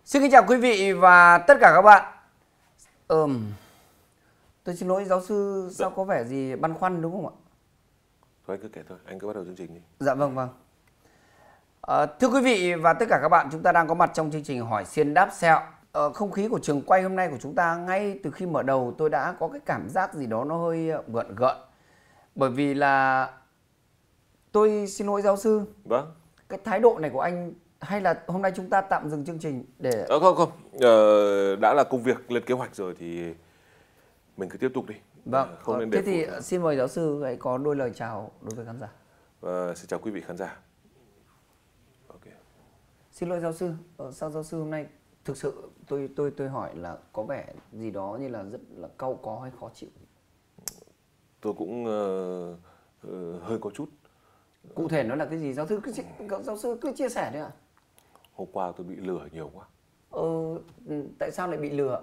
Xin kính chào quý vị và tất cả các bạn. Tôi xin lỗi giáo sư, sao có vẻ gì băn khoăn đúng không ạ? Thôi anh cứ kể thôi, anh cứ bắt đầu chương trình đi. Dạ vâng. Thưa quý vị và tất cả các bạn, chúng ta đang có mặt trong chương trình Hỏi Xiên Đáp Sẹo. Không khí của trường quay hôm nay của chúng ta ngay từ khi mở đầu tôi đã có cái cảm giác gì đó nó hơi gợn gợn. Bởi vì là tôi xin lỗi giáo sư. Vâng. Cái thái độ này của anh, hay là hôm nay chúng ta tạm dừng chương trình để... Không. Đã là công việc lên kế hoạch rồi thì mình cứ tiếp tục đi. Vâng, không nên thế để thì phụ. xin mời giáo sư hãy có đôi lời chào đối với khán giả. Xin chào quý vị khán giả. Okay. Xin lỗi giáo sư, sao giáo sư hôm nay thực sự tôi hỏi là có vẻ gì đó như là rất là cau có hay khó chịu? Tôi cũng hơi có chút. Cụ thể nó là cái gì? Giáo sư cứ chia sẻ đi ạ. Hôm qua tôi bị lừa nhiều quá. Tại sao lại bị lừa?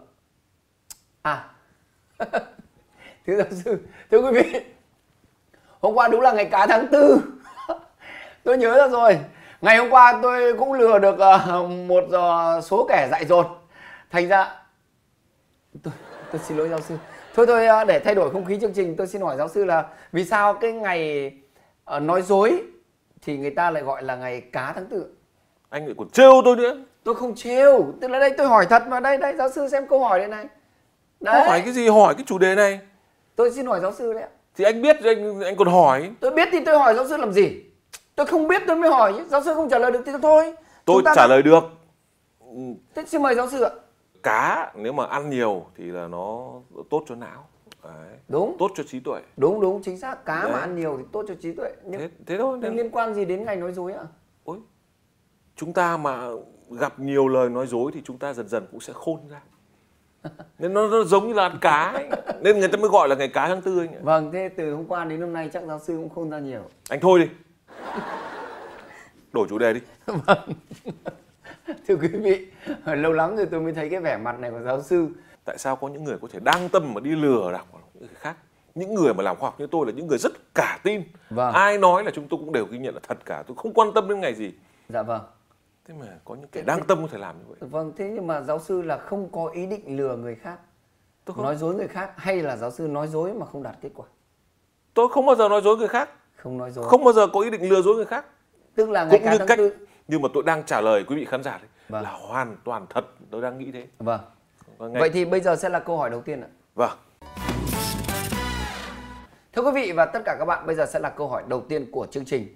Thưa giáo sư, thưa quý vị, hôm qua đúng là ngày cá tháng 4. Tôi nhớ ra rồi. Ngày hôm qua tôi cũng lừa được một số kẻ dại dột. Thành ra tôi xin lỗi giáo sư. Thôi để thay đổi không khí chương trình, tôi xin hỏi giáo sư là vì sao cái ngày nói dối thì người ta lại gọi là ngày cá tháng 4? Anh lại còn trêu tôi nữa. Tôi không trêu, tức là đây tôi hỏi thật mà. Đây giáo sư xem câu hỏi đây này. Đấy. Hỏi cái gì, hỏi cái chủ đề này? Tôi xin hỏi giáo sư đấy ạ. Thì anh biết anh còn hỏi. Tôi biết thì tôi hỏi giáo sư làm gì? Tôi không biết tôi mới hỏi chứ. Giáo sư không trả lời được thì thôi. Tôi trả lời được. Thế xin mời giáo sư ạ. Cá nếu mà ăn nhiều thì là nó tốt cho não. Đấy. Đúng. Tốt cho trí tuệ. Đúng, chính xác. Cá Đấy. mà ăn nhiều thì tốt cho trí tuệ. Nhưng Thế thôi. nhưng liên quan gì đến ngày nói dối ạ? Ôi, chúng ta mà gặp nhiều lời nói dối thì chúng ta dần dần cũng sẽ khôn ra. Nên nó giống như là ăn cá ấy. Nên người ta mới gọi là ngày cá tháng 4 anh ạ. Vâng, thế từ hôm qua đến hôm nay chắc giáo sư cũng khôn ra nhiều. Anh thôi đi. Đổi chủ đề đi. Vâng. Thưa quý vị, lâu lắm rồi tôi mới thấy cái vẻ mặt này của giáo sư. Tại sao có những người có thể đáng tâm mà đi lừa đảo những người khác? Những người mà làm khoa học như tôi là những người rất cả tin. Vâng. Ai nói là chúng tôi cũng đều ghi nhận là thật cả. Tôi không quan tâm đến ngày gì. Dạ vâng. Thế mà có những kẻ đáng tâm có thể làm như vậy. Vâng, thế nhưng mà giáo sư là không có ý định lừa người khác, nói dối người khác, hay là giáo sư nói dối mà không đạt kết quả? Tôi không bao giờ nói dối người khác. Không nói dối. Không bao giờ có ý định lừa dối người khác. Tức là ngày cá tháng 4. Nhưng mà tôi đang trả lời quý vị khán giả đấy. Vâng. Là hoàn toàn thật. Tôi đang nghĩ thế. Vâng. Vậy thì bây giờ sẽ là câu hỏi đầu tiên ạ. Vâng. Thưa quý vị và tất cả các bạn, bây giờ sẽ là câu hỏi đầu tiên của chương trình.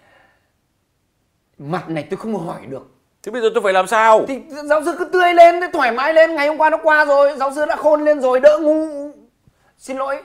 Mặt này tôi không hỏi được. Thế bây giờ tôi phải làm sao? Thì giáo sư cứ tươi lên, thoải mái lên. Ngày hôm qua nó qua rồi, giáo sư đã khôn lên rồi, đỡ ngu. Xin lỗi,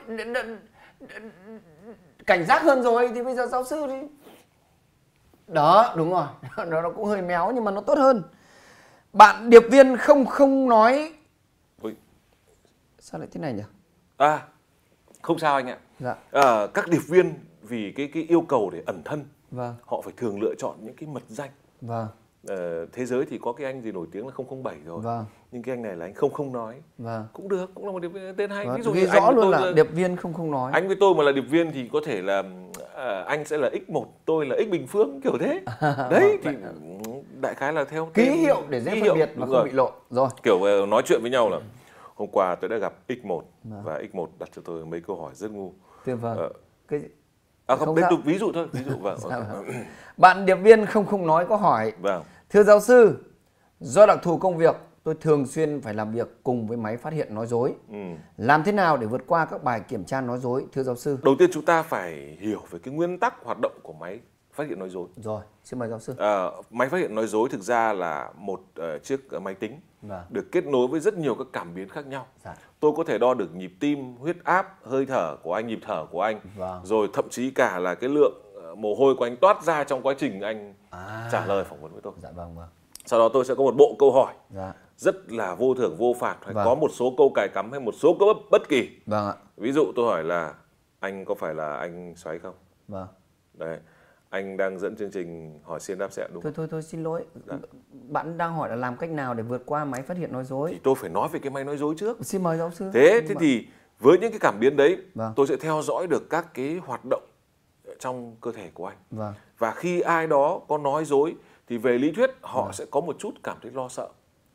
cảnh giác hơn rồi. Thì bây giờ giáo sư đi. Đó, đúng rồi. Nó cũng hơi méo nhưng mà nó tốt hơn. Bạn điệp viên không nói. Ôi. Sao lại thế này nhỉ? Không sao anh ạ. Dạ. Các điệp viên vì cái yêu cầu để ẩn thân. Vâng. Họ phải thường lựa chọn những cái mật danh. Vâng. Thế giới thì có cái anh gì nổi tiếng là 007 rồi. Vâng. Nhưng cái anh này là anh không nói. Vâng. Cũng được, cũng là một điệp viên tên hay. Vâng. Ví dụ ghi như rõ anh luôn là điệp viên không nói. Anh với tôi mà là điệp viên thì có thể là anh sẽ là X1, tôi là X Bình Phương, kiểu thế. Đấy thì đại khái là theo ký hiệu để dễ phân biệt mà không bị lộ. Rồi. Kiểu nói chuyện với nhau là hôm qua tôi đã gặp X1 và X1 đặt cho tôi mấy câu hỏi rất ngu. Vâng. Không, tiếp tục ví dụ thôi, ví dụ vâng. Bạn điệp viên không nói có hỏi. Vâng. Thưa giáo sư, do đặc thù công việc, tôi thường xuyên phải làm việc cùng với máy phát hiện nói dối. Làm thế nào để vượt qua các bài kiểm tra nói dối, thưa giáo sư? Đầu tiên chúng ta phải hiểu về cái nguyên tắc hoạt động của máy phát hiện nói dối. Rồi, xin mời giáo sư. Máy phát hiện nói dối thực ra là một chiếc máy tính được kết nối với rất nhiều các cảm biến khác nhau. Tôi có thể đo được nhịp tim, huyết áp, hơi thở của anh, nhịp thở của anh. Rồi thậm chí cả là cái lượng mồ hôi của anh toát ra trong quá trình anh trả lời phỏng vấn với tôi. Sau đó tôi sẽ có một bộ câu hỏi rất là vô thưởng vô phạt, hay có một số câu cài cắm hay một số câu bất kỳ. Ví dụ tôi hỏi là anh có phải là anh Xoáy không? Đấy. Anh đang dẫn chương trình Hỏi Xiên Đáp Sẹo đúng không? Thôi xin lỗi. Bạn đang hỏi là làm cách nào để vượt qua máy phát hiện nói dối. Thì tôi phải nói về cái máy nói dối trước. Xin mời giáo sư. Thế thì với những cái cảm biến đấy, tôi sẽ theo dõi được các cái hoạt động trong cơ thể của anh. Và khi ai đó có nói dối thì về lý thuyết họ sẽ có một chút cảm thấy lo sợ.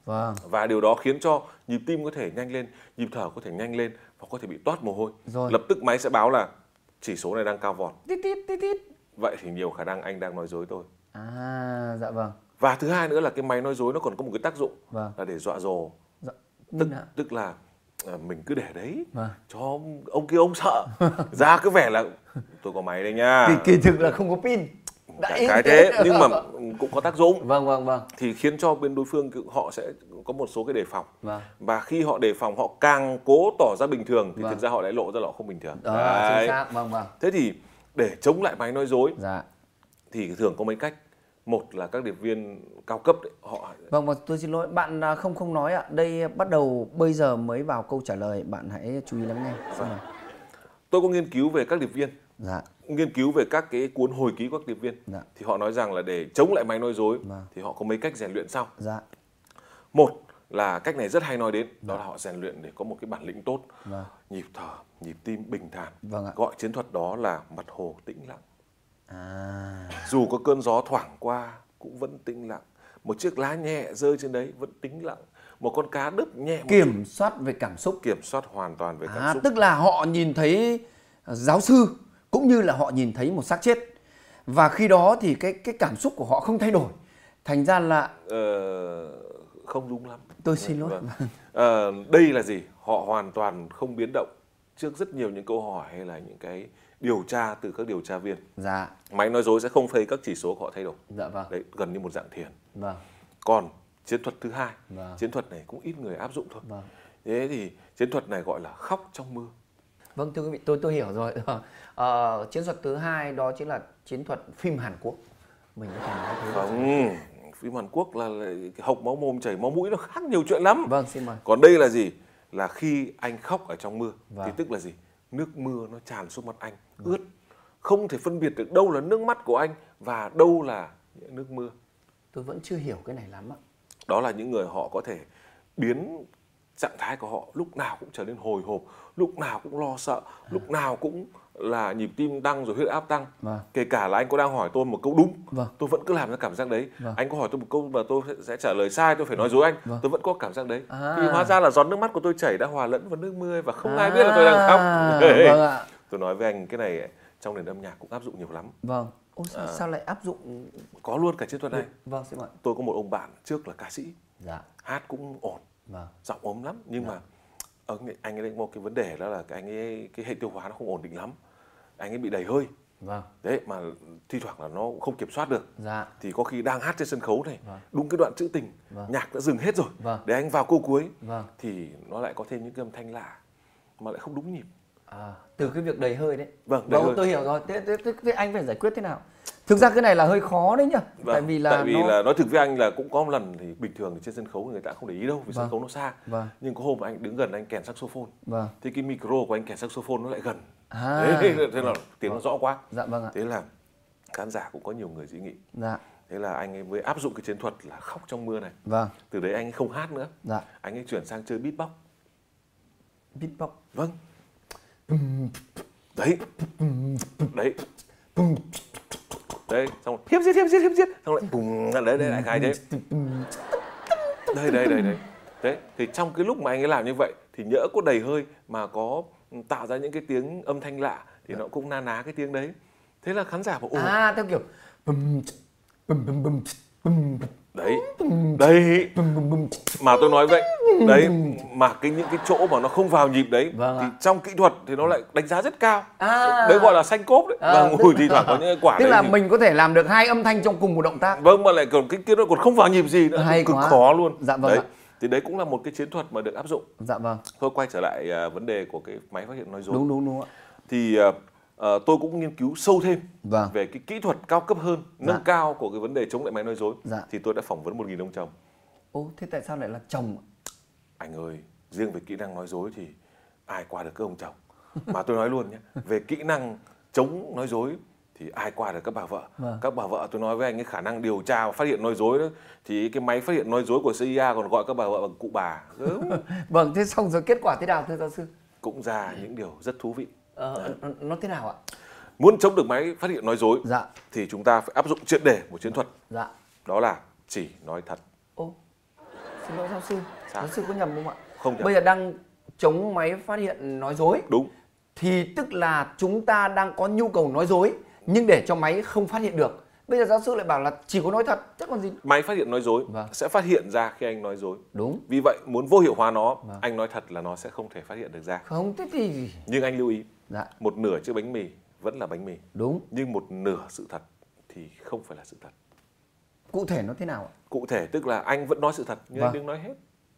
Vâng. Và điều đó khiến cho nhịp tim có thể nhanh lên, nhịp thở có thể nhanh lên và có thể bị toát mồ hôi. Rồi. Lập tức máy sẽ báo là chỉ số này đang cao vọt. Tít tít tít tít. Vậy thì nhiều khả năng anh đang nói dối tôi. Dạ vâng. Và thứ hai nữa là cái máy nói dối nó còn có một cái tác dụng là để dọa dồ. Dạ. Tức là mình cứ để đấy cho ông kia ông sợ. Ra cứ vẻ là tôi có máy đây nha. Kỳ thực là không có pin. Cái thế nhưng mà cũng có tác dụng. Vâng. Thì khiến cho bên đối phương họ sẽ có một số cái đề phòng. Và khi họ đề phòng, họ càng cố tỏ ra bình thường thì thực ra họ lại lộ ra là họ không bình thường. Chính xác. Vâng. Thế thì để chống lại máy nói dối dạ. thì thường có mấy cách. Một là các điệp viên cao cấp đấy, họ... Vâng, tôi xin lỗi, bạn không nói ạ. Đây bắt đầu bây giờ mới vào câu trả lời, bạn hãy chú ý lắng nghe. Tôi có nghiên cứu về các điệp viên. Dạ. Nghiên cứu về các cái cuốn hồi ký của các điệp viên. Dạ. Thì họ nói rằng là để chống lại máy nói dối thì họ có mấy cách rèn luyện sau. Dạ. Một là cách này rất hay nói đến, đó là họ rèn luyện để có một cái bản lĩnh tốt. Nhịp thở, nhịp tim bình thản. Gọi chiến thuật đó là mặt hồ tĩnh lặng. Dù có cơn gió thoảng qua cũng vẫn tĩnh lặng. Một chiếc lá nhẹ rơi trên đấy vẫn tĩnh lặng. Một con cá đớp nhẹ kiểm soát về cảm xúc. Kiểm soát hoàn toàn về cảm xúc. Tức là họ nhìn thấy giáo sư cũng như là họ nhìn thấy một xác chết. Và khi đó thì cái cảm xúc của họ không thay đổi. Thành ra là không đúng lắm. Tôi xin lỗi. Đây là gì? Họ hoàn toàn không biến động trước rất nhiều những câu hỏi hay là những cái điều tra từ các điều tra viên. Dạ. Máy nói dối sẽ không thấy các chỉ số của họ thay đổi. Dạ vâng. Đấy, gần như một dạng thiền. Vâng. Còn chiến thuật thứ hai, chiến thuật này cũng ít người áp dụng thôi. Thế thì chiến thuật này gọi là khóc trong mưa. Vâng, thưa quý vị, tôi hiểu rồi. Chiến thuật thứ hai đó chính là chiến thuật phim Hàn Quốc. Mình có thể nói thế. Không, phim Hàn Quốc là hộc máu mồm chảy máu mũi, nó khác nhiều chuyện lắm. Vâng, xin mời. Còn đây là gì? Là khi anh khóc ở trong mưa thì tức là gì? Nước mưa nó tràn xuống mặt anh, ướt. Không thể phân biệt được đâu là nước mắt của anh và đâu là nước mưa. Tôi vẫn chưa hiểu cái này lắm ạ. Đó là những người họ có thể biến trạng thái của họ lúc nào cũng trở nên hồi hộp, lúc nào cũng lo sợ, lúc nào cũng là nhịp tim tăng rồi huyết áp tăng. Kể cả là anh có đang hỏi tôi một câu đúng, tôi vẫn cứ làm ra cảm giác đấy. Anh có hỏi tôi một câu mà tôi sẽ trả lời sai, tôi phải nói dối anh, tôi vẫn có cảm giác đấy. Thì hóa ra là giọt nước mắt của tôi chảy đã hòa lẫn vào nước mưa và không ai biết là tôi đang khóc. Tôi nói với anh cái này trong nền âm nhạc cũng áp dụng nhiều lắm. Vâng. Sao lại áp dụng? Có luôn cả chiến thuật này. Vâng, xin mời. Tôi có một ông bạn trước là ca sĩ. Hát cũng ổn. Vâng. Giọng ốm lắm nhưng mà anh ấy có một cái vấn đề đó là anh ấy cái hệ tiêu hóa nó không ổn định lắm. Anh ấy bị đầy hơi. Đấy mà thi thoảng là nó cũng không kiểm soát được. Thì có khi đang hát trên sân khấu này, đúng cái đoạn trữ tình, nhạc đã dừng hết rồi. để anh vào câu cuối thì nó lại có thêm những cái âm thanh lạ mà lại không đúng nhịp. Từ cái việc đầy hơi đấy. Đầy hơi. Tôi hiểu rồi. Thế anh phải giải quyết thế nào? Thực ra cái này là hơi khó đấy nhá. Tại vì là nói thực với anh là cũng có một lần thì bình thường thì trên sân khấu người ta không để ý đâu vì sân khấu nó xa. Nhưng có hôm anh đứng gần anh kèn saxophone. Thì cái micro của anh kèn saxophone nó lại gần. Thế là tiếng nó rõ quá. Thế là khán giả cũng có nhiều người dị nghị. Thế là anh ấy mới áp dụng cái chiến thuật là khóc trong mưa này. Từ đấy anh ấy không hát nữa. Anh ấy chuyển sang chơi beatbox. Beatbox. Vâng. Đấy. Xong rồi hiếp giết xong lại bùng đấy lại khai thế. Đấy thì trong cái lúc mà anh ấy làm như vậy thì nhỡ có đầy hơi mà có tạo ra những cái tiếng âm thanh lạ thì nó cũng na ná cái tiếng đấy. Thế là khán giả bảo theo kiểu đấy mà tôi nói vậy đấy mà những cái chỗ mà nó không vào nhịp đấy thì trong kỹ thuật thì nó lại đánh giá rất cao. Đấy gọi là xanh cốp đấy. Và ngồi thì thoảng có những cái quả tức đấy là mình có thể làm được hai âm thanh trong cùng một động tác. Vâng, mà lại còn cái kia nó còn không vào nhịp gì nữa, cực khó luôn. Đấy thì đấy cũng là một cái chiến thuật mà được áp dụng. Thôi quay trở lại vấn đề của cái máy phát hiện nói dối. Đúng ạ. Thì tôi cũng nghiên cứu sâu thêm về cái kỹ thuật cao cấp hơn, nâng cao của cái vấn đề chống lại máy nói dối. Thì tôi đã phỏng vấn 1.000 ông chồng. Thế tại sao lại là chồng? Anh ơi, riêng về kỹ năng nói dối thì ai qua được các ông chồng. Mà tôi nói luôn nhé, về kỹ năng chống nói dối thì ai qua được các bà vợ. Các bà vợ tôi nói với anh cái khả năng điều tra và phát hiện nói dối đó, thì cái máy phát hiện nói dối của CIA còn gọi các bà vợ bằng cụ bà. Vâng, thế xong rồi kết quả thế nào thưa giáo sư? Cũng ra những điều rất thú vị. Nó thế nào ạ? Muốn chống được máy phát hiện nói dối thì chúng ta phải áp dụng triệt để một chiến thuật. Đó là chỉ nói thật. Xin lỗi giáo sư. Sao? Giáo sư có nhầm không ạ? Không nhầm. Bây giờ đang chống máy phát hiện nói dối. Đúng. Thì tức là chúng ta đang có nhu cầu nói dối nhưng để cho máy không phát hiện được. Bây giờ giáo sư lại bảo là chỉ có nói thật, chắc còn gì. Máy phát hiện nói dối sẽ phát hiện ra khi anh nói dối. Đúng. Vì vậy muốn vô hiệu hóa nó, anh nói thật là nó sẽ không thể phát hiện được ra. Không, thế thì... Nhưng anh lưu ý, dạ. một nửa chiếc bánh mì vẫn là bánh mì. Đúng. Nhưng một nửa sự thật thì không phải là sự thật. Cụ thể nó thế nào ạ? Cụ thể tức là anh vẫn nói sự thật nhưng anh đừng nói hết.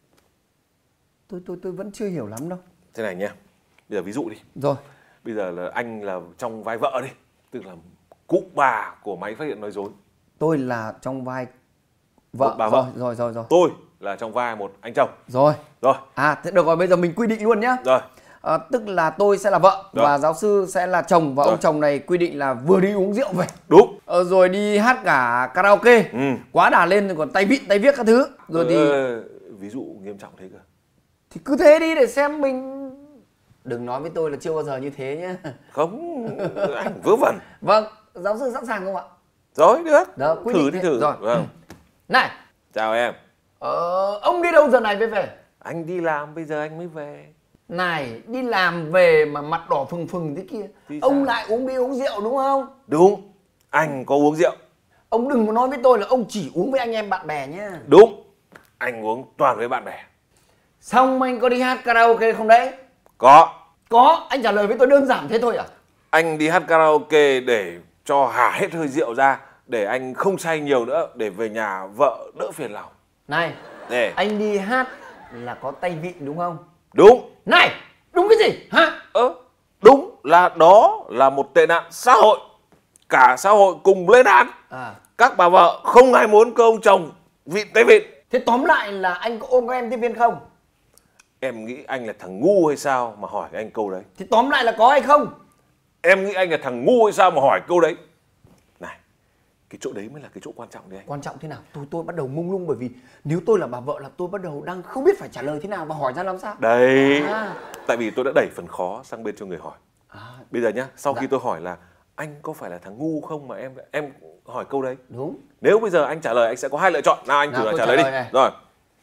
Tôi vẫn chưa hiểu lắm đâu. Thế này nha, bây giờ ví dụ đi. Rồi. Bây giờ là anh là trong vai vợ đi, tức là cụ bà của máy phát hiện nói dối. Tôi là trong vai vợ. Bà vợ. Rồi. Tôi là trong vai một anh chồng. Rồi. Rồi. Thế được rồi, bây giờ mình quy định luôn nhá. Rồi. Tức là tôi sẽ là vợ và giáo sư sẽ là chồng và ông chồng này quy định là vừa đi uống rượu về. Đúng. Rồi đi hát cả karaoke. Quá đà lên rồi còn tay vịn tay viết các thứ. Rồi thì ví dụ nghiêm trọng thế cơ. Thì cứ thế đi để xem mình. Đừng nói với tôi là chưa bao giờ như thế nhé. Không, anh vớ vẩn. Vâng, giáo sư sẵn sàng không ạ? Rồi, được. Đó, thử đi thử. Rồi. Vâng. Này. Chào em. Ông đi đâu giờ này mới về? Anh đi làm bây giờ anh mới về. Này, đi làm về mà mặt đỏ phừng phừng thế kia. Ông lại uống bia uống rượu đúng không? Đúng, anh có uống rượu. Ông đừng có nói với tôi là ông chỉ uống với anh em bạn bè nhá. Đúng, anh uống toàn với bạn bè. Xong anh có đi hát karaoke không đấy? Có, anh trả lời với tôi đơn giản thế thôi à? Anh đi hát karaoke để cho hả hết hơi rượu ra, để anh không say nhiều nữa, để về nhà vợ đỡ phiền lòng. Này, anh đi hát là có tay vịn đúng không? Đúng. Này, đúng cái gì hả? Đúng là đó là một tệ nạn xã hội. Cả xã hội cùng lên án. Các bà vợ không ai muốn cơ ông chồng vịn tay vịn. Thế tóm lại là anh có ôm các em tiếp viên không? Em nghĩ anh là thằng ngu hay sao mà hỏi anh câu đấy? Thì tóm lại là có hay không? Em nghĩ anh là thằng ngu hay sao mà hỏi câu đấy? Này, cái chỗ đấy mới là cái chỗ quan trọng đấy anh. Quan trọng thế nào? Tôi bắt đầu mông lung bởi vì nếu tôi là bà vợ là tôi bắt đầu đang không biết phải trả lời thế nào và hỏi ra làm sao. Đấy, tại vì tôi đã đẩy phần khó sang bên cho người hỏi. Bây giờ nhá, sau khi tôi hỏi là anh có phải là thằng ngu không mà em hỏi câu đấy. Đúng. Nếu bây giờ anh trả lời anh sẽ có hai lựa chọn. Nào anh thử trả lời đi. Rồi.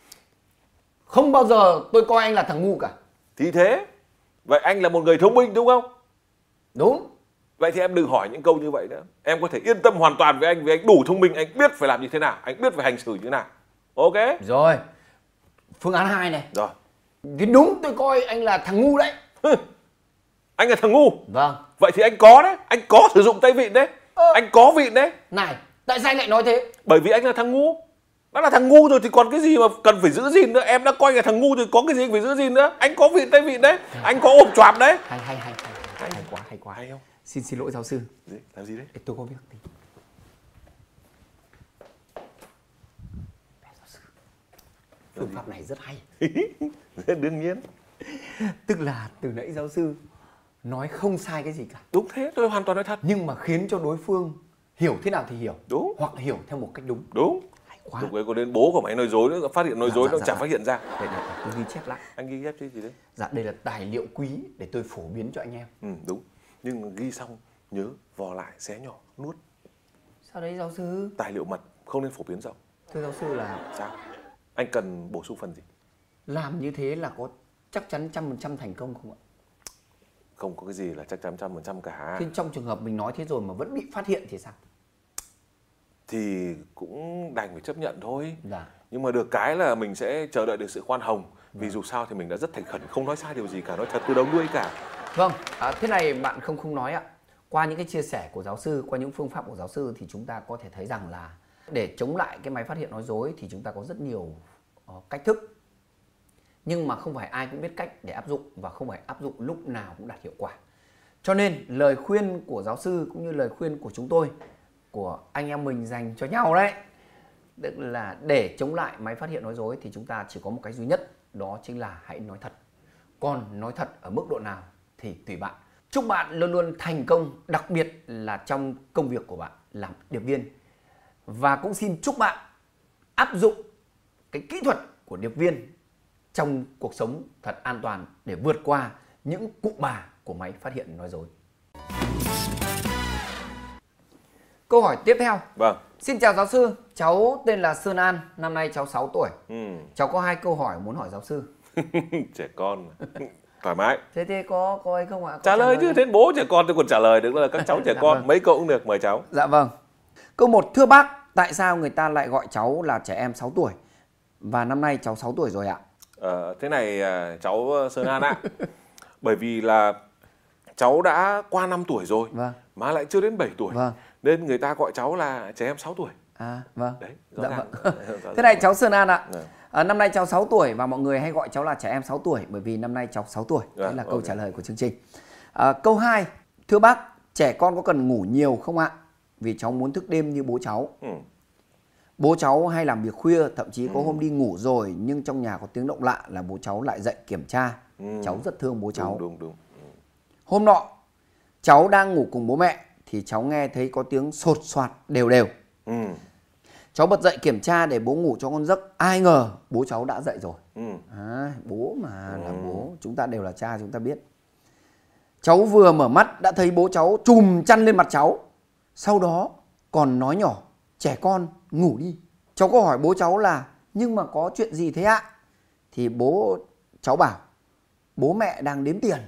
Không bao giờ tôi coi anh là thằng ngu cả. Thì thế. Vậy anh là một người thông minh đúng không? Đúng. Vậy thì em đừng hỏi những câu như vậy nữa. Em có thể yên tâm hoàn toàn với anh vì anh đủ thông minh, anh biết phải làm như thế nào, anh biết phải hành xử như thế nào. Ok. Rồi. Phương án 2 này. Rồi. Thì đúng tôi coi anh là thằng ngu đấy. Anh là thằng ngu. Vâng. Vậy thì anh có đấy, anh có sử dụng tay vịn đấy. Anh có vịn đấy. Này, tại sao anh lại nói thế? Bởi vì anh là thằng ngu. Đã là thằng ngu rồi thì còn cái gì mà cần phải giữ gìn nữa. Em đã coi là thằng ngu thì có cái gì anh phải giữ gìn nữa. Anh có vịn tay vịn đấy. Anh có ôm choạp đấy. Hay quá. Hay không? Xin lỗi giáo sư. Làm gì đấy? Tôi có việc tí. Giáo sư. Phương pháp này rất hay. Đương nhiên. Tức là từ nãy giáo sư nói không sai cái gì cả. Đúng thế, tôi hoàn toàn nói thật. Nhưng mà khiến cho đối phương hiểu thế nào thì hiểu. Đúng. Hoặc hiểu theo một cách đúng. Đúng. Lúc ấy có đến bố của mày nói dối nữa, phát hiện nói dối nó chẳng phát hiện ra. Để tôi ghi chép lại. Anh ghi chép chứ gì đấy? Dạ đây là tài liệu quý để tôi phổ biến cho anh em. Đúng. Nhưng ghi xong nhớ vò lại, xé nhỏ, nuốt. Sao đấy giáo sư? Tài liệu mật không nên phổ biến rộng. Thưa giáo sư là sao? Anh cần bổ sung phần gì? Làm như thế là có chắc chắn 100% thành công không ạ? Không có cái gì là chắc chắn 100% cả. Thế trong trường hợp mình nói thế rồi mà vẫn bị phát hiện thì sao? Thì cũng đành phải chấp nhận thôi. Dạ. Nhưng mà được cái là mình sẽ chờ đợi được sự khoan hồng. Vì dù sao thì mình đã rất thành khẩn, không nói sai điều gì cả, nói thật từ đầu đuôi cả. Vâng, thế này bạn không nói ạ. Qua những cái chia sẻ của giáo sư, qua những phương pháp của giáo sư thì chúng ta có thể thấy rằng là để chống lại cái máy phát hiện nói dối thì chúng ta có rất nhiều cách thức. Nhưng mà không phải ai cũng biết cách để áp dụng và không phải áp dụng lúc nào cũng đạt hiệu quả. Cho nên lời khuyên của giáo sư cũng như lời khuyên của chúng tôi, của anh em mình dành cho nhau đấy, tức là để chống lại máy phát hiện nói dối thì chúng ta chỉ có một cách duy nhất, đó chính là hãy nói thật. Còn nói thật ở mức độ nào thì tùy bạn. Chúc bạn luôn luôn thành công, đặc biệt là trong công việc của bạn làm điệp viên. Và cũng xin chúc bạn áp dụng cái kỹ thuật của điệp viên trong cuộc sống thật an toàn để vượt qua những cụ bà của máy phát hiện nói dối. Câu hỏi tiếp theo. Vâng. Xin chào giáo sư, cháu tên là Sơn An, năm nay cháu 6 tuổi. Cháu có 2 câu hỏi muốn hỏi giáo sư. Trẻ con thoải mái. Thế thì có ấy không ạ? Trả lời chứ, đến bố trẻ con tôi còn trả lời được là các cháu trẻ con. Vâng. Mấy câu cũng được, mời cháu. Dạ vâng. Câu 1, thưa bác, tại sao người ta lại gọi cháu là trẻ em 6 tuổi? Và năm nay cháu 6 tuổi rồi ạ. Thế này cháu Sơn An ạ. Bởi vì là cháu đã qua 5 tuổi rồi. Vâng. Mà lại chưa đến 7 tuổi. Vâng. Nên người ta gọi cháu là trẻ em 6 tuổi. À vâng. Đấy, dạ vâng. Thế này cháu Sơn An ạ. Năm nay cháu 6 tuổi và mọi người hay gọi cháu là trẻ em 6 tuổi bởi vì năm nay cháu 6 tuổi. Đấy là câu trả lời của chương trình. Câu 2, thưa bác, trẻ con có cần ngủ nhiều không ạ? Vì cháu muốn thức đêm như bố cháu. Bố cháu hay làm việc khuya, thậm chí có hôm đi ngủ rồi nhưng trong nhà có tiếng động lạ là bố cháu lại dậy kiểm tra. Cháu rất thương bố cháu. Đúng. Hôm nọ cháu đang ngủ cùng bố mẹ thì cháu nghe thấy có tiếng sột soạt đều đều. Cháu bật dậy kiểm tra để bố ngủ cho ngon giấc. Ai ngờ bố cháu đã dậy rồi. Bố mà là bố, chúng ta đều là cha, chúng ta biết. Cháu vừa mở mắt đã thấy bố cháu chùm chăn lên mặt cháu. Sau đó còn nói nhỏ, trẻ con ngủ đi. Cháu có hỏi bố cháu là nhưng mà có chuyện gì thế ạ? Thì bố cháu bảo bố mẹ đang đếm tiền.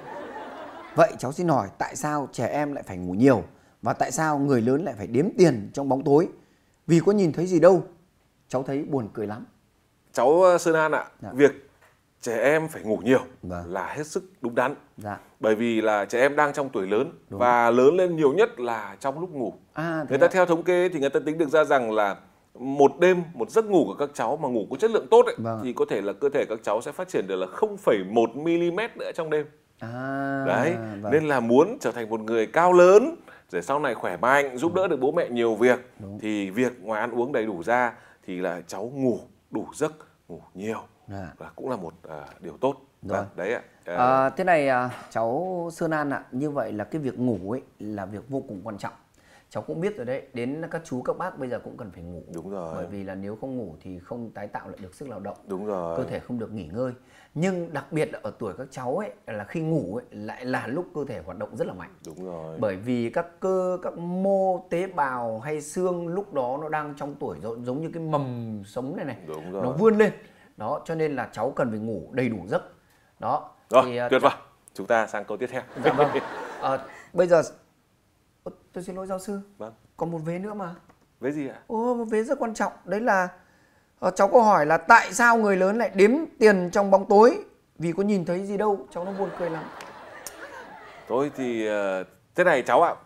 Vậy cháu xin hỏi tại sao trẻ em lại phải ngủ nhiều? Và tại sao người lớn lại phải đếm tiền trong bóng tối? Vì có nhìn thấy gì đâu. Cháu thấy buồn cười lắm. Cháu Sơn An ạ, việc trẻ em phải ngủ nhiều là hết sức đúng đắn. Bởi vì là trẻ em đang trong tuổi lớn. Và lớn lên nhiều nhất là trong lúc ngủ. Người ta theo thống kê thì người ta tính được ra rằng là một đêm, một giấc ngủ của các cháu mà ngủ có chất lượng tốt ấy, thì có thể là cơ thể các cháu sẽ phát triển được là 0,1 mm nữa trong đêm. Đấy, nên là muốn trở thành một người cao lớn để sau này khỏe mạnh, giúp đỡ được bố mẹ nhiều việc, thì việc ngoài ăn uống đầy đủ ra thì là cháu ngủ đủ giấc, ngủ nhiều và cũng là một điều tốt. Đấy ạ. Thế này cháu Sơn An ạ, như vậy là cái việc ngủ ấy là việc vô cùng quan trọng. Cháu cũng biết rồi đấy, đến các chú các bác bây giờ cũng cần phải ngủ. Đúng rồi. Bởi vì là nếu không ngủ thì không tái tạo lại được sức lao động. Đúng rồi. Cơ thể không được nghỉ ngơi. Nhưng đặc biệt là ở tuổi các cháu ấy là khi ngủ ấy lại là lúc cơ thể hoạt động rất là mạnh. Đúng rồi. Bởi vì các cơ, các mô, tế bào hay xương lúc đó nó đang trong tuổi giống như cái mầm sống này. Đúng rồi. Nó vươn lên. Đó, cho nên là cháu cần phải ngủ đầy đủ giấc. Đó. Rồi, thì, tuyệt vời. Chúng ta sang câu tiếp theo. Dạ vâng. Bây giờ tôi xin lỗi giáo sư. Vâng. Còn một vế nữa mà. Vế gì ạ? Một vế rất quan trọng. Đấy là cháu có hỏi là tại sao người lớn lại đếm tiền trong bóng tối? Vì có nhìn thấy gì đâu. Cháu nó buồn cười lắm. Thôi thì thế này cháu ạ.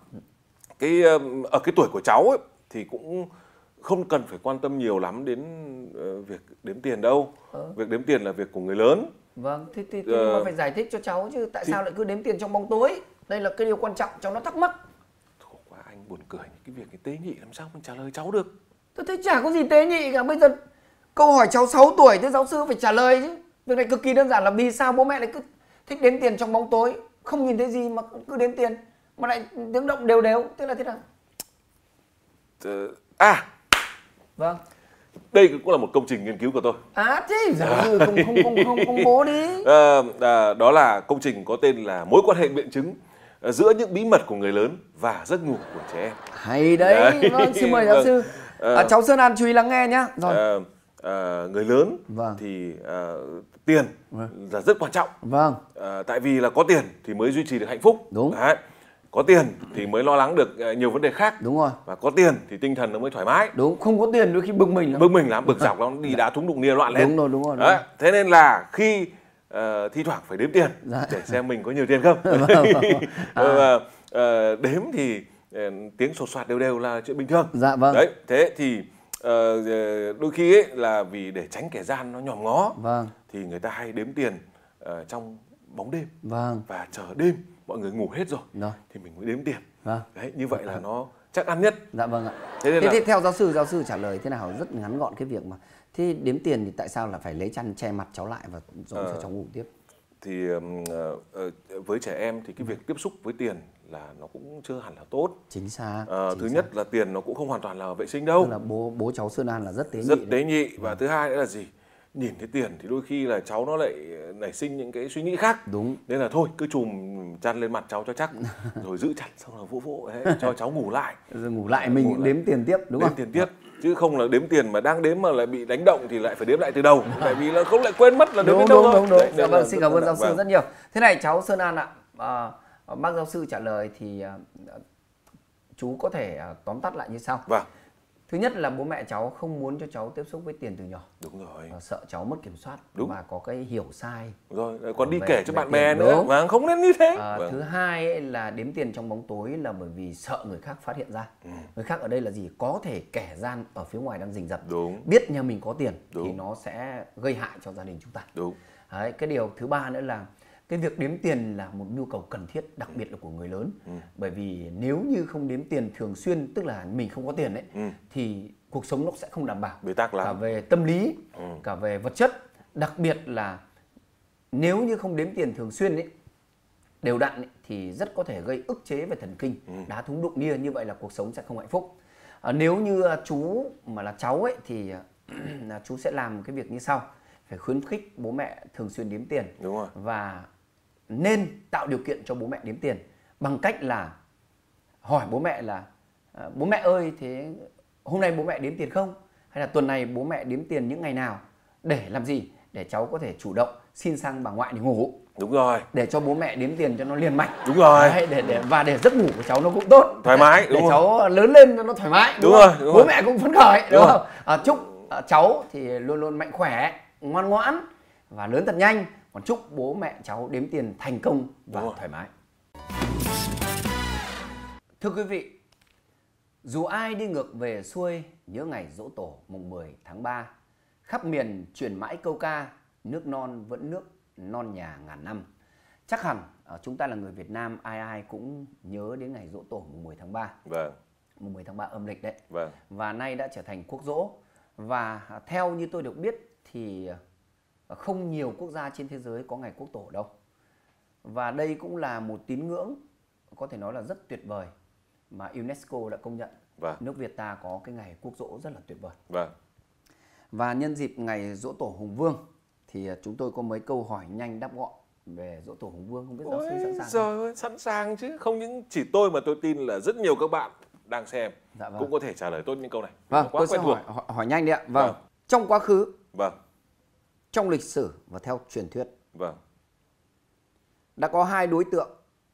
Ở cái tuổi của cháu ấy, thì cũng không cần phải quan tâm nhiều lắm đến việc đếm tiền đâu. Việc đếm tiền là việc của người lớn. Vâng, thì mà phải giải thích cho cháu chứ. Tại sao lại cứ đếm tiền trong bóng tối? Đây là cái điều quan trọng, cháu nó thắc mắc. Thôi quá, anh buồn cười. Cái việc tế nhị làm sao mình trả lời cháu được. Tôi thấy chả có gì tế nhị cả. Bây giờ câu hỏi cháu 6 tuổi thì giáo sư phải trả lời chứ. Việc này cực kỳ đơn giản là vì sao bố mẹ lại cứ thích đếm tiền trong bóng tối, không nhìn thấy gì mà cứ đếm tiền mà lại tiếng động đều đều, thế là thế nào? Vâng. Đây cũng là một công trình nghiên cứu của tôi. Thế giáo sư không công bố đi. Đó là công trình có tên là mối quan hệ biện chứng giữa những bí mật của người lớn và giấc ngủ của trẻ em. Hay đấy. Vâng, xin mời giáo sư. Cháu Sơn An chú ý lắng nghe nhá. Rồi. Người lớn thì tiền là rất quan trọng. Vâng. Tại vì là có tiền thì mới duy trì được hạnh phúc. Đúng. Đấy. Có tiền thì mới lo lắng được nhiều vấn đề khác. Đúng rồi. Và có tiền thì tinh thần nó mới thoải mái. Đúng, không có tiền đôi khi bực mình lắm. Bực dọc nó đi đá trúng đụng nia loạn lên. Đúng rồi. Đấy. Thế nên là khi thi thoảng phải đếm tiền để xem mình có nhiều tiền không. Đếm thì tiếng sột soạt đều đều là chuyện bình thường. Dạ vâng. Đấy, thế thì đôi khi ấy là vì để tránh kẻ gian nó nhòm ngó. Vâng. Thì người ta hay đếm tiền trong bóng đêm. Vâng. Và chờ đêm mọi người ngủ hết rồi thì mình mới đếm tiền. Vâng. Đấy, như vậy là nó chắc ăn nhất. Dạ vâng ạ. Thế theo giáo sư trả lời thế nào rất ngắn gọn cái việc mà thế đếm tiền thì tại sao là phải lấy chăn che mặt cháu lại và dỗ cho cháu ngủ tiếp? Thì với trẻ em thì cái việc tiếp xúc với tiền là nó cũng chưa hẳn là tốt. Chính xác. Thứ nhất là tiền nó cũng không hoàn toàn là vệ sinh đâu. Tức là bố cháu Sơn An là rất tế nhị. Rất tế nhị. Và thứ hai nữa là gì? nhìn thấy tiền thì đôi khi là cháu nó lại nảy sinh những cái suy nghĩ khác. Đúng. Nên là thôi cứ chùm chăn lên mặt cháu cho chắc, rồi giữ chặt xong là vỗ vỗ ấy, cho cháu ngủ lại. Rồi ngủ lại mình đếm tiền tiếp, đúng không? Đếm tiền tiếp. Chứ không là đếm tiền mà đang đếm mà lại bị đánh động thì lại phải đếm lại từ đầu. Tại vì là không lại quên mất là đếm đến đâu rồi. Đúng. Dạ vâng, xin cảm ơn giáo sư rất nhiều. Thế này cháu Sơn An ạ, bác giáo sư trả lời thì chú có thể tóm tắt lại như sau. Vâng. Thứ nhất là bố mẹ cháu không muốn cho cháu tiếp xúc với tiền từ nhỏ. Đúng rồi. Sợ cháu mất kiểm soát. Đúng. Và có cái hiểu sai. Rồi, còn đi kể cho bạn bè nữa. Vâng, không nên như thế. Vâng. Thứ hai ấy là đếm tiền trong bóng tối là bởi vì sợ người khác phát hiện ra. Người khác ở đây là gì? Có thể kẻ gian ở phía ngoài đang rình rập. Đúng. Biết nhà mình có tiền. Đúng. Thì nó sẽ gây hại cho gia đình chúng ta. Đúng. Đấy, cái điều thứ ba nữa là cái việc đếm tiền là một nhu cầu cần thiết, đặc biệt là của người lớn. Bởi vì nếu như không đếm tiền thường xuyên, tức là mình không có tiền ấy, thì cuộc sống nó sẽ không đảm bảo. Bế tắc lắm. Cả về tâm lý, cả về vật chất. Đặc biệt là nếu như không đếm tiền thường xuyên ấy, đều đặn ấy, thì rất có thể gây ức chế về thần kinh, đá thúng đụng nia, như vậy là cuộc sống sẽ không hạnh phúc. Nếu như chú mà là cháu ấy thì chú sẽ làm cái việc như sau. Phải khuyến khích bố mẹ thường xuyên đếm tiền. Đúng rồi. Và nên tạo điều kiện cho bố mẹ đếm tiền bằng cách là hỏi bố mẹ là bố mẹ ơi, thế hôm nay bố mẹ đếm tiền không? Hay là tuần này bố mẹ đếm tiền những ngày nào? Để làm gì? Để cháu có thể chủ động xin sang bà ngoại để ngủ. Đúng rồi. Để cho bố mẹ đếm tiền cho nó liền mạch. Đúng rồi. Đấy, và để giấc ngủ của cháu nó cũng tốt. Thoải mái. Để cháu lớn lên cho nó thoải mái. Đúng rồi. Bố mẹ cũng phấn khởi. Đúng không? Chúc cháu thì luôn luôn mạnh khỏe, ngoan ngoãn và lớn thật nhanh. Còn chúc bố mẹ cháu đếm tiền thành công và thoải mái. Thưa quý vị, dù ai đi ngược về xuôi nhớ ngày giỗ tổ mùng 10 tháng 3, khắp miền truyền mãi câu ca nước non vẫn nước non nhà ngàn năm. Chắc hẳn chúng ta là người Việt Nam, ai ai cũng nhớ đến ngày giỗ tổ mùng 10 tháng 3. Vâng. Mùng 10 tháng 3 âm lịch đấy. Vâng. Và nay đã trở thành quốc giỗ. Và theo như tôi được biết thì không nhiều quốc gia trên thế giới có ngày quốc tổ đâu. Và đây cũng là một tín ngưỡng có thể nói là rất tuyệt vời mà UNESCO đã công nhận. Vâng. Nước Việt ta có cái ngày quốc giỗ rất là tuyệt vời. Vâng. Và nhân dịp ngày giỗ tổ Hùng Vương thì chúng tôi có mấy câu hỏi nhanh đáp gọn về giỗ tổ Hùng Vương, không biết giáo sư sẵn sàng không? Rồi, sẵn sàng chứ. Không những chỉ tôi mà tôi tin là rất nhiều các bạn đang xem cũng có thể trả lời tốt những câu này. Vâng, tôi sẽ hỏi nhanh đi ạ. Vâng. Trong quá khứ, trong lịch sử và theo truyền thuyết, đã có hai đối tượng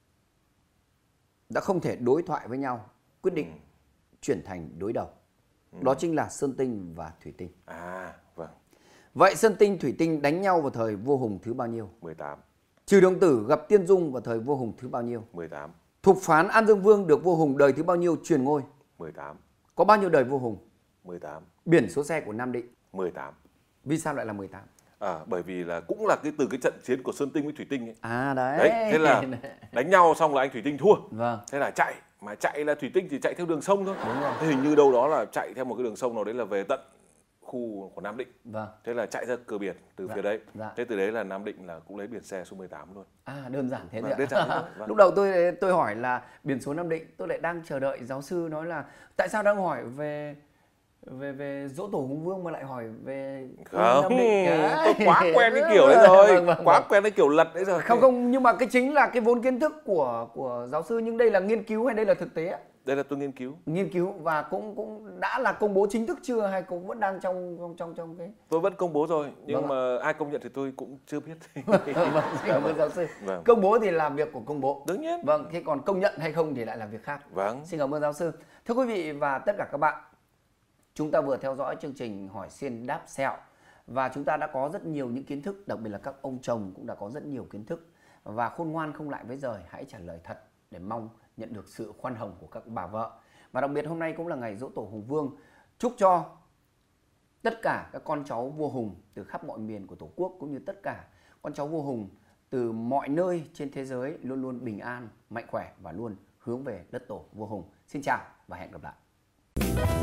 đã không thể đối thoại với nhau, quyết định chuyển thành đối đầu. Đó chính là Sơn Tinh và Thủy Tinh. Vậy Sơn Tinh, Thủy Tinh đánh nhau vào thời vua Hùng thứ bao nhiêu? 18. Trừ Đồng Tử gặp Tiên Dung vào thời vua Hùng thứ bao nhiêu? 18. Thục Phán An Dương Vương được vua Hùng đời thứ bao nhiêu truyền ngôi? 18. Có bao nhiêu đời vua Hùng? 18. Biển số xe của Nam Định? 18. Vì sao lại là 18? Bởi vì là cũng là từ cái trận chiến của Sơn Tinh với Thủy Tinh ấy. Đấy. Thế là đánh nhau xong là anh Thủy Tinh thua. Vâng. Thế là chạy, mà chạy là Thủy Tinh thì chạy theo đường sông thôi. Đúng rồi. Thế hình như đâu đó là chạy theo một cái đường sông nào đấy là về tận khu của Nam Định. Vâng. Thế là chạy ra cửa biển từ phía đấy. Thế từ đấy là Nam Định là cũng lấy biển xe số 18 luôn. Đơn giản thế thôi ạ. Lúc đầu tôi hỏi là biển số Nam Định, tôi lại đang chờ đợi giáo sư nói là tại sao đang hỏi về giỗ tổ Hùng Vương mà lại hỏi về Nam Định. Tôi quá quen cái kiểu đấy rồi. Quá quen cái kiểu lật đấy rồi. Không, nhưng mà cái chính là cái vốn kiến thức của giáo sư, nhưng đây là nghiên cứu hay đây là thực tế ạ? Đây là tôi nghiên cứu. Nghiên cứu và cũng đã là công bố chính thức chưa hay cũng vẫn đang trong cái? Tôi vẫn công bố rồi, nhưng mà ai công nhận thì tôi cũng chưa biết. Cảm ơn giáo sư. Công bố thì làm việc của công bố. Đương nhiên. Vâng, thế còn công nhận hay không thì lại là việc khác. Vâng. Xin cảm ơn giáo sư. Thưa quý vị và tất cả các bạn, chúng ta vừa theo dõi chương trình Hỏi Xiên Đáp Sẹo và chúng ta đã có rất nhiều những kiến thức, đặc biệt là các ông chồng cũng đã có rất nhiều kiến thức. Và khôn ngoan không lại với giời, hãy trả lời thật để mong nhận được sự khoan hồng của các bà vợ. Và đặc biệt hôm nay cũng là ngày giỗ tổ Hùng Vương. Chúc cho tất cả các con cháu vua Hùng từ khắp mọi miền của Tổ quốc, cũng như tất cả con cháu vua Hùng từ mọi nơi trên thế giới luôn luôn bình an, mạnh khỏe và luôn hướng về đất tổ vua Hùng. Xin chào và hẹn gặp lại.